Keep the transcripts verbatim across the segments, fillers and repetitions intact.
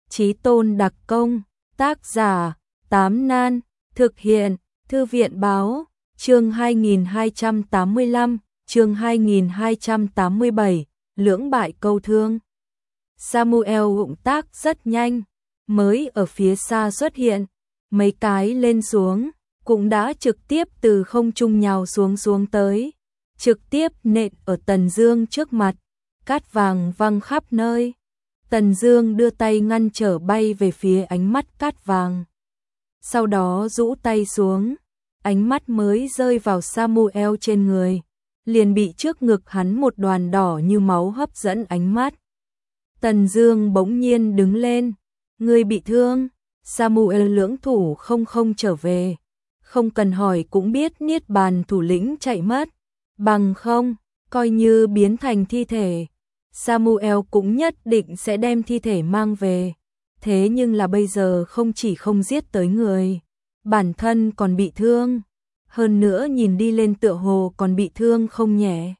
Chí tôn đặc công, tác giả, Tám Nan, thực hiện, Thư viện báo, chương hai nghìn hai trăm tám mươi lăm, chương hai nghìn hai trăm tám mươi bảy, lưỡng bại câu thương. Samuel động tác rất nhanh, mới ở phía xa xuất hiện, mấy cái lên xuống, cũng đã trực tiếp từ không trung nhào xuống xuống tới, trực tiếp nện ở Tần Dương trước mặt, cát vàng văng khắp nơi. Tần Dương đưa tay ngăn trở bay về phía ánh mắt cát vàng. Sau đó rũ tay xuống, ánh mắt mới rơi vào Samuel trên người, liền bị trước ngực hắn một đoàn đỏ như máu hấp dẫn ánh mắt. Tần Dương bỗng nhiên đứng lên, "Ngươi bị thương?" Samuel lưỡng thủ không không trở về, không cần hỏi cũng biết Niết Bàn thủ lĩnh chạy mất, bằng không, coi như biến thành thi thể, Samuel cũng nhất định sẽ đem thi thể mang về. Thế nhưng là bây giờ không chỉ không giết tới người, bản thân còn bị thương, hơn nữa nhìn đi lên tựa hồ còn bị thương không nhẹ.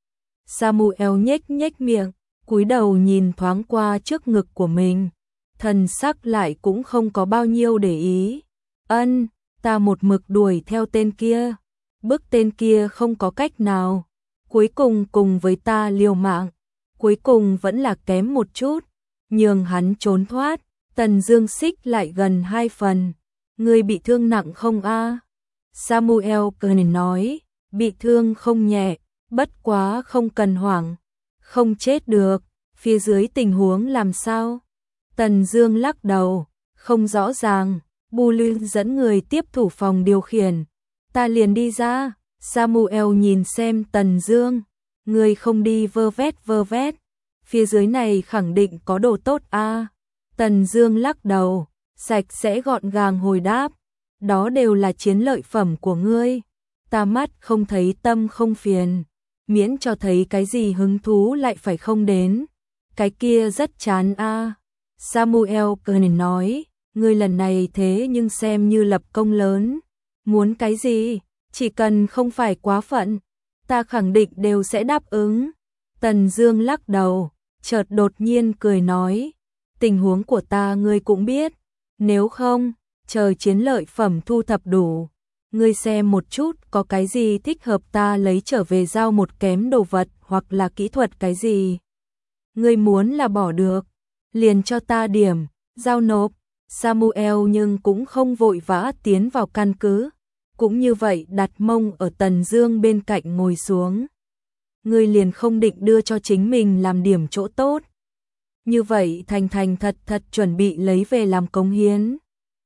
Samuel nhếch nhếch miệng, cúi đầu nhìn thoáng qua trước ngực của mình, thần sắc lại cũng không có bao nhiêu để ý. "Ân, ta một mực đuổi theo tên kia, bức tên kia không có cách nào, cuối cùng cùng với ta liều mạng, cuối cùng vẫn là kém một chút, nhường hắn trốn thoát." Tần Dương xích lại gần hai phần, "Ngươi bị thương nặng không a?" Samuel cười nói, "Bị thương không nhẹ, bất quá không cần hoảng, không chết được." "Phía dưới tình huống làm sao?" Tần Dương lắc đầu, "Không rõ ràng." Bu Lư dẫn người tiếp thủ phòng điều khiển, "Ta liền đi ra." Samuel nhìn xem Tần Dương, "Ngươi không đi vơ vét vơ vét, phía dưới này khẳng định có đồ tốt a." Tần Dương lắc đầu, sạch sẽ gọn gàng hồi đáp, "Đó đều là chiến lợi phẩm của ngươi, ta mắt không thấy tâm không phiền, miễn cho thấy cái gì hứng thú lại phải không đến, cái kia rất chán a." Samuel cười nói, "Ngươi lần này thế nhưng xem như lập công lớn, muốn cái gì, chỉ cần không phải quá phận, ta khẳng định đều sẽ đáp ứng." Tần Dương lắc đầu, chợt đột nhiên cười nói, "Tình huống của ta ngươi cũng biết, nếu không, chờ chiến lợi phẩm thu thập đủ, ngươi xem một chút có cái gì thích hợp ta lấy trở về giao một kém đồ vật hoặc là kỹ thuật cái gì. Ngươi muốn là bỏ được, liền cho ta điểm, giao nộp." Samuel nhưng cũng không vội vã tiến vào căn cứ, cũng như vậy đặt mông ở Tần Dương bên cạnh ngồi xuống. "Ngươi liền không định đưa cho chính mình làm điểm chỗ tốt, như vậy thành thành thật thật chuẩn bị lấy về làm cống hiến."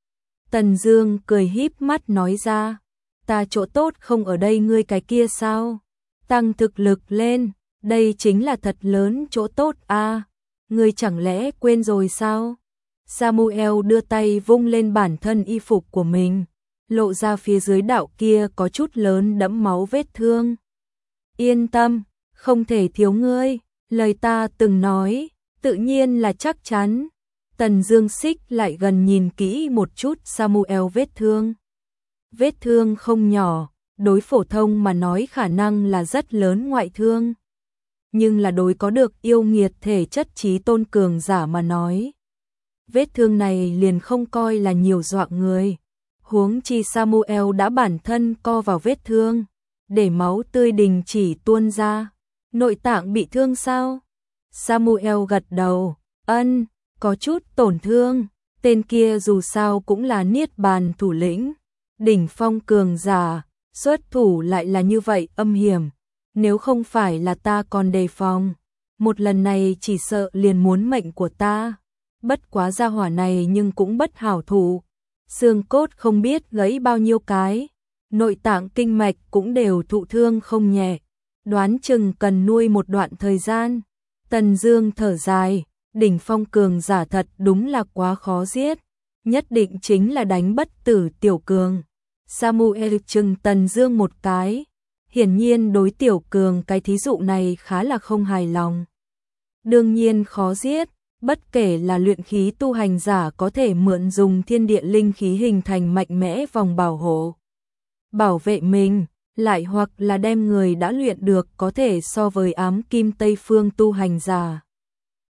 Tần Dương cười híp mắt nói ra, "Ta chỗ tốt không ở đây ngươi cái kia sao? Tăng thực lực lên, đây chính là thật lớn chỗ tốt a, ngươi chẳng lẽ quên rồi sao?" Samuel đưa tay vung lên bản thân y phục của mình, lộ ra phía dưới đạo kia có chút lớn đẫm máu vết thương. "Yên tâm, không thể thiếu ngươi, lời ta từng nói, tự nhiên là chắc chắn." Tần Dương xích lại gần nhìn kỹ một chút Samuel vết thương. Vết thương không nhỏ, đối phổ thông mà nói khả năng là rất lớn ngoại thương, nhưng là đối có được yêu nghiệt thể chất chí tôn cường giả mà nói, vết thương này liền không coi là nhiều dọa người. Huống chi Samuel đã bản thân co vào vết thương, để máu tươi đình chỉ tuôn ra. "Nội tạng bị thương sao?" Samuel gật đầu, "Ân, có chút tổn thương, tên kia dù sao cũng là Niết Bàn thủ lĩnh, đỉnh phong cường giả, xuất thủ lại là như vậy âm hiểm, nếu không phải là ta còn đề phòng, một lần này chỉ sợ liền muốn mệnh của ta. Bất quá gia hỏa này nhưng cũng bất hảo thủ, xương cốt không biết gãy bao nhiêu cái, nội tạng kinh mạch cũng đều thụ thương không nhẹ, đoán chừng cần nuôi một đoạn thời gian." Tần Dương thở dài, đỉnh phong cường giả thật đúng là quá khó giết, nhất định chính là đánh bất tử tiểu cường. Samuel chừng Tần Dương một cái, hiển nhiên đối tiểu cường cái thí dụ này khá là không hài lòng. "Đương nhiên khó giết, bất kể là luyện khí tu hành giả có thể mượn dùng thiên địa linh khí hình thành mạnh mẽ vòng bảo hộ, bảo vệ mình, lại hoặc là đem người đã luyện được có thể so với ám kim Tây phương tu hành giả,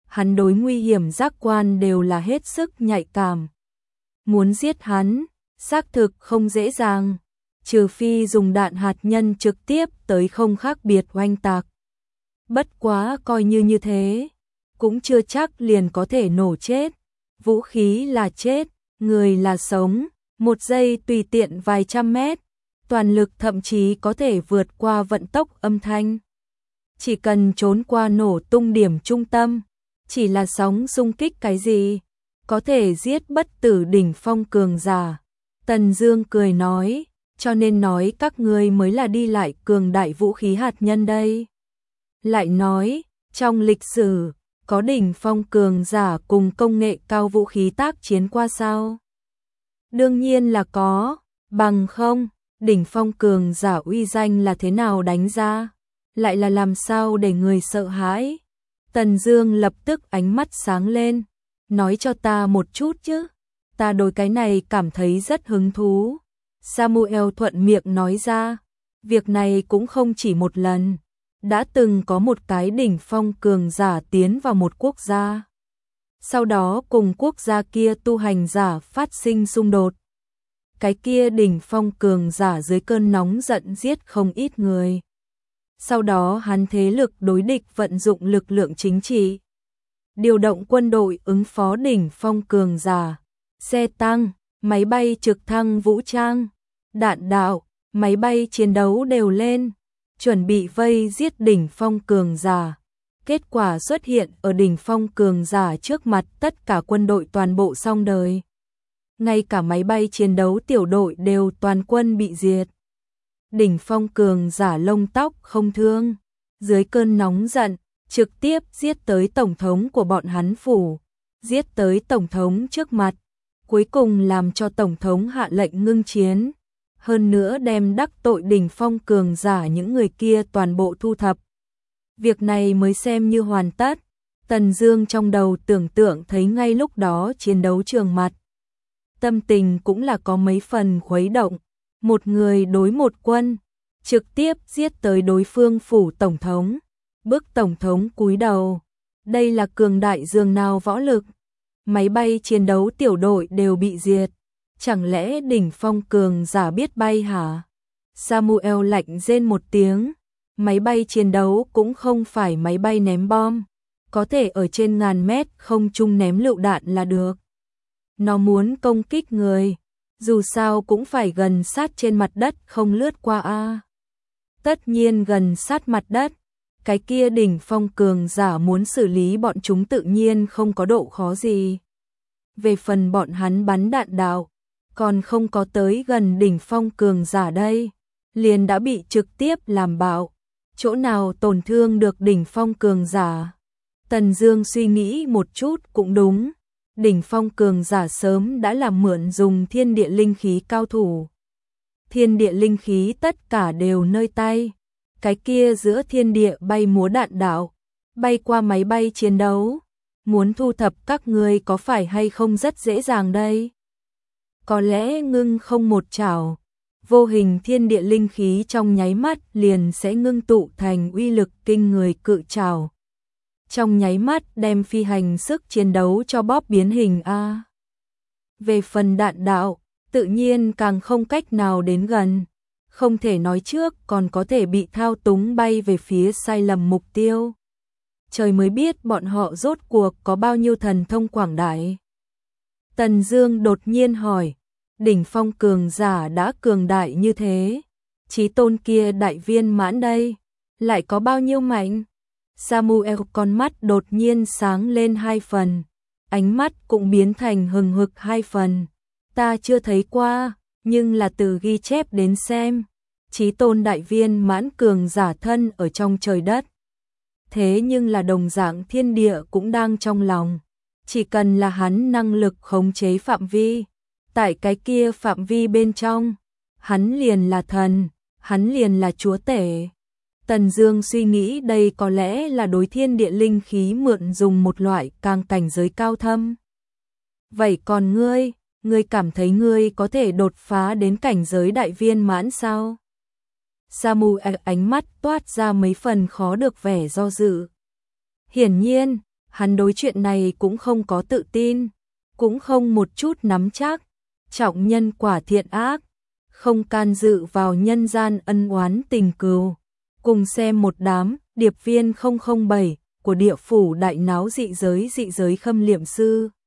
hắn đối nguy hiểm giác quan đều là hết sức nhạy cảm. Muốn giết hắn, xác thực không dễ dàng, trừ phi dùng đạn hạt nhân trực tiếp tới không khác biệt oanh tạc. Bất quá coi như như thế, cũng chưa chắc liền có thể nổ chết, vũ khí là chết, người là sống, một giây tùy tiện vài trăm mét, toàn lực thậm chí có thể vượt qua vận tốc âm thanh. Chỉ cần trốn qua nổ tung điểm trung tâm, chỉ là sóng xung kích cái gì, có thể giết bất tử đỉnh phong cường giả. Tần Dương cười nói, cho nên nói các ngươi mới là đi lại cường đại vũ khí hạt nhân đây. Lại nói, trong lịch sử, có đỉnh phong cường giả cùng công nghệ cao vũ khí tác chiến qua sao? Đương nhiên là có, bằng không, đỉnh phong cường giả uy danh là thế nào đánh ra, lại là làm sao để người sợ hãi. Tần Dương lập tức ánh mắt sáng lên, nói cho ta một chút chứ, ta đối cái này cảm thấy rất hứng thú. Samuel thuận miệng nói ra, việc này cũng không chỉ một lần, đã từng có một cái đỉnh phong cường giả tiến vào một quốc gia. Sau đó cùng quốc gia kia tu hành giả phát sinh xung đột. Cái kia đỉnh phong cường giả dưới cơn nóng giận giết không ít người. Sau đó hắn thế lực đối địch vận dụng lực lượng chính trị, điều động quân đội ứng phó đỉnh phong cường giả, xe tăng, máy bay trực thăng vũ trang, đạn đạo, máy bay chiến đấu đều lên, chuẩn bị vây giết đỉnh phong cường giả. Kết quả xuất hiện ở đỉnh phong cường giả trước mặt tất cả quân đội toàn bộ xong đời. Ngay cả máy bay chiến đấu tiểu đội đều toàn quân bị diệt. Đỉnh phong cường giả lông tóc không thương, dưới cơn nóng giận, trực tiếp giết tới tổng thống của bọn hắn phủ, giết tới tổng thống trước mặt, cuối cùng làm cho tổng thống hạ lệnh ngưng chiến, hơn nữa đem đắc tội đỉnh phong cường giả những người kia toàn bộ thu thập. Việc này mới xem như hoàn tất. Tần Dương trong đầu tưởng tượng thấy ngay lúc đó chiến đấu trường mặt, tâm tình cũng là có mấy phần khuấy động. Một người đối một quân, trực tiếp giết tới đối phương phủ tổng thống, bức tổng thống cúi đầu. Đây là cường đại dường nào võ lực, máy bay chiến đấu tiểu đội đều bị diệt, chẳng lẽ đỉnh phong cường giả biết bay hả? Samuel lạnh rên một tiếng, máy bay chiến đấu cũng không phải máy bay ném bom, có thể ở trên ngàn mét không trung ném lựu đạn là được. Nó muốn công kích người, dù sao cũng phải gần sát trên mặt đất không lướt qua a. Tất nhiên gần sát mặt đất, cái kia đỉnh phong cường giả muốn xử lý bọn chúng tự nhiên không có độ khó gì. Về phần bọn hắn bắn đạn đạo, còn không có tới gần đỉnh phong cường giả đây, liền đã bị trực tiếp làm bạo, chỗ nào tổn thương được đỉnh phong cường giả. Tần Dương suy nghĩ một chút cũng đúng. Đỉnh phong cường giả sớm đã làm mượn dùng thiên địa linh khí cao thủ. Thiên địa linh khí tất cả đều nơi tay. Cái kia giữa thiên địa bay múa đạn đạo, bay qua máy bay chiến đấu. Muốn thu thập các ngươi có phải hay không rất dễ dàng đây. Có lẽ ngưng không một chảo, vô hình thiên địa linh khí trong nháy mắt liền sẽ ngưng tụ thành uy lực kinh người cự trảo. Trong nháy mắt đem phi hành sức chiến đấu cho bóp biến hình a. Về phần đạn đạo, tự nhiên càng không cách nào đến gần, không thể nói trước còn có thể bị thao túng bay về phía sai lầm mục tiêu. Trời mới biết bọn họ rốt cuộc có bao nhiêu thần thông quảng đại. Tần Dương đột nhiên hỏi, đỉnh phong cường giả đã cường đại như thế, chí tôn kia đại viên mãn đây, lại có bao nhiêu mạnh? Samuel con mắt đột nhiên sáng lên hai phần, ánh mắt cũng biến thành hừng hực hai phần. Ta chưa thấy qua, nhưng là từ ghi chép đến xem, chí tôn đại viên mãn cường giả thân ở trong trời đất. Thế nhưng là đồng dạng thiên địa cũng đang trong lòng, chỉ cần là hắn năng lực khống chế phạm vi, tại cái kia phạm vi bên trong, hắn liền là thần, hắn liền là chúa tể. Tần Dương suy nghĩ đây có lẽ là đối thiên địa linh khí mượn dùng một loại càng cảnh giới cao thâm. Vậy còn ngươi, ngươi cảm thấy ngươi có thể đột phá đến cảnh giới đại viên mãn sao? Samuel ánh mắt toát ra mấy phần khó được vẻ do dự. Hiển nhiên, hắn đối chuyện này cũng không có tự tin, cũng không một chút nắm chắc, trọng nhân quả thiện ác, không can dự vào nhân gian ân oán tình cừu. Cùng xem một đám điệp viên không không bảy của địa phủ đại náo dị giới dị giới khâm liệm sư.